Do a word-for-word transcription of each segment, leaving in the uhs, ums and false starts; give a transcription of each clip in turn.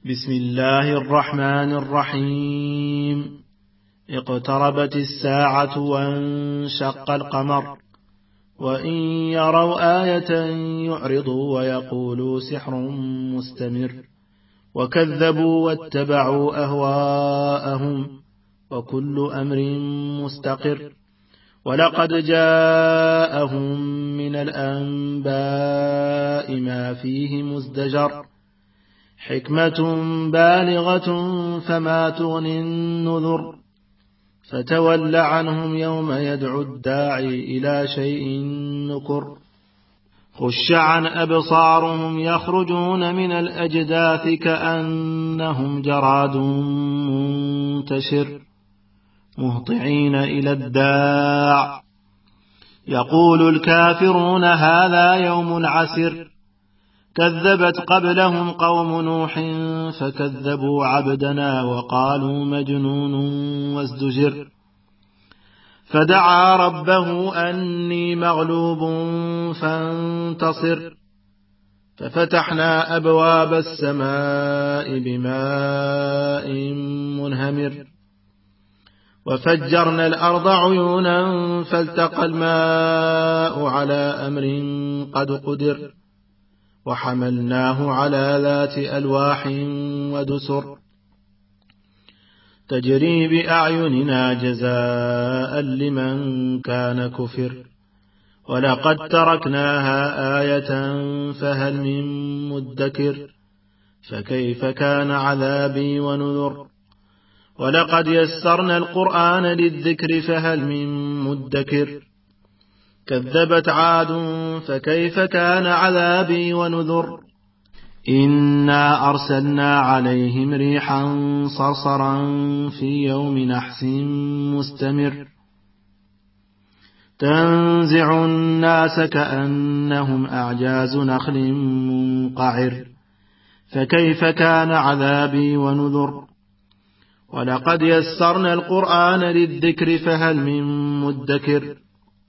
بسم الله الرحمن الرحيم. اقتربت الساعة وانشق القمر وإن يروا آية يعرضوا ويقولوا سحر مستمر وكذبوا واتبعوا أهواءهم وكل أمر مستقر ولقد جاءهم من الأنباء ما فيه مزدجر حكمة بالغة فما تغني النذر فتول عنهم يوم يدعو الداعي إلى شيء نكر خش عن أبصارهم يخرجون من الأجداث كأنهم جراد منتشر مهطعين إلى الداع يقول الكافرون هذا يوم عسر كذبت قبلهم قوم نوح فكذبوا عبدنا وقالوا مجنون وازدجر فدعا ربه أني مغلوب فانتصر ففتحنا أبواب السماء بماء منهمر وفجرنا الأرض عيونا فالتقى الماء على أمر قد قدر وحملناه على ذات ألواح ودسر تجري بأعيننا جزاء لمن كان كفر ولقد تركناها آية فهل من مدكر فكيف كان عذابي ونذر ولقد يسرنا القرآن للذكر فهل من مدكر كذبت عاد فكيف كان عذابي ونذر إنا أرسلنا عليهم ريحا صرصرا في يوم نحس مستمر تنزع الناس كأنهم أعجاز نخل منقعر فكيف كان عذابي ونذر ولقد يسرنا القرآن للذكر فهل من مدكر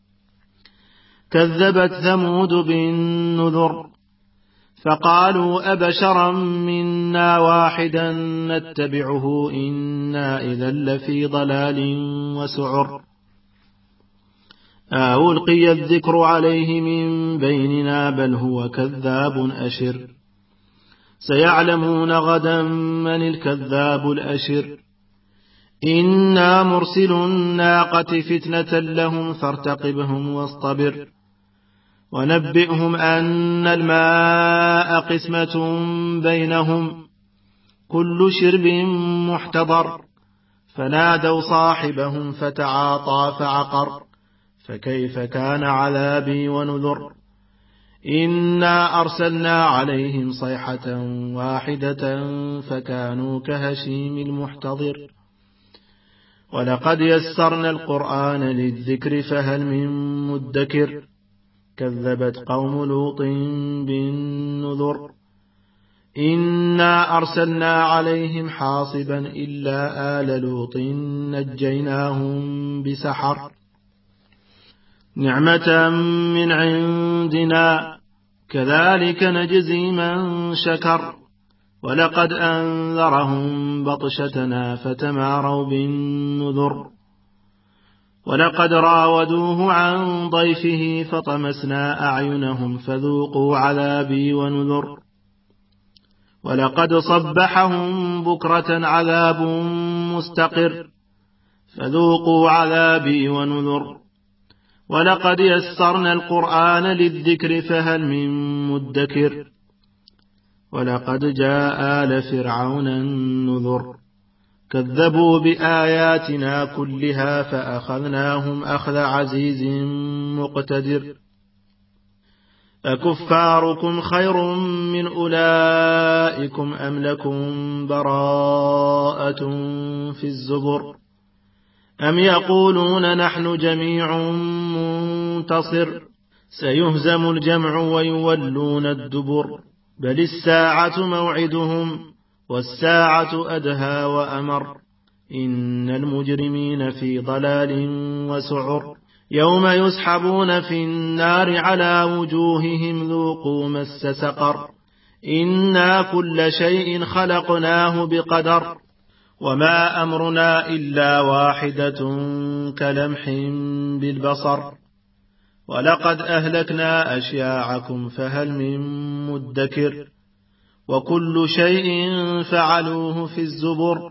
كذبت ثمود بالنذر فقالوا أبشرا منا واحدا نتبعه إنا إذا لفي ضلال وسعر ألقي الذكر عليه من بيننا بل هو كذاب أشر سيعلمون غدا من الكذاب الأشر إنا مرسل الناقة فتنة لهم فارتقبهم واصطبر ونبئهم أن الماء قسمة بينهم كل شرب محتضر فنادوا صاحبهم فتعاطى فعقر فكيف كان عذابي ونذر إنا أرسلنا عليهم صيحة واحدة فكانوا كهشيم المحتضر ولقد يسرنا القرآن للذكر فهل من مدكر كذبت قوم لوط بالنذر إنا أرسلنا عليهم حاصبا إلا آل لوط نجيناهم بسحر نعمة من عندنا كذلك نجزي من شكر ولقد أنذرهم بطشتنا فتماروا بالنذر ولقد راودوه عن ضيفه فطمسنا أعينهم فذوقوا عذابي ونذر ولقد صبحهم بكرة عذاب مستقر فذوقوا عذابي ونذر ولقد يسرنا القرآن للذكر فهل من مدكر ولقد جاء آل فرعون النذر كذبوا بآياتنا كلها فأخذناهم أخذ عزيز مقتدر أكفاركم خير من أولئكم أم لكم براءة في الزبر أم يقولون نحن جميع منتصر سيهزم الجمع ويولون الدبر بل الساعة موعدهم والساعة أدهى وأمر إن المجرمين في ضلال وسعر يوم يسحبون في النار على وجوههم ذوقوا مس سقر إنا كل شيء خلقناه بقدر وما أمرنا إلا واحدة كلمح بالبصر ولقد أهلكنا أشياعكم فهل من مدكر وكل شيء فعلوه في الزبر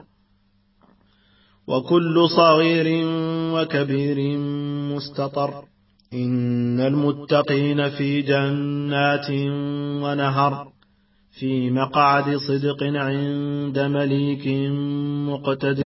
وكل صغير وكبير مستطر إن المتقين في جنات ونهر في مقعد صدق عند مليك مقتدر.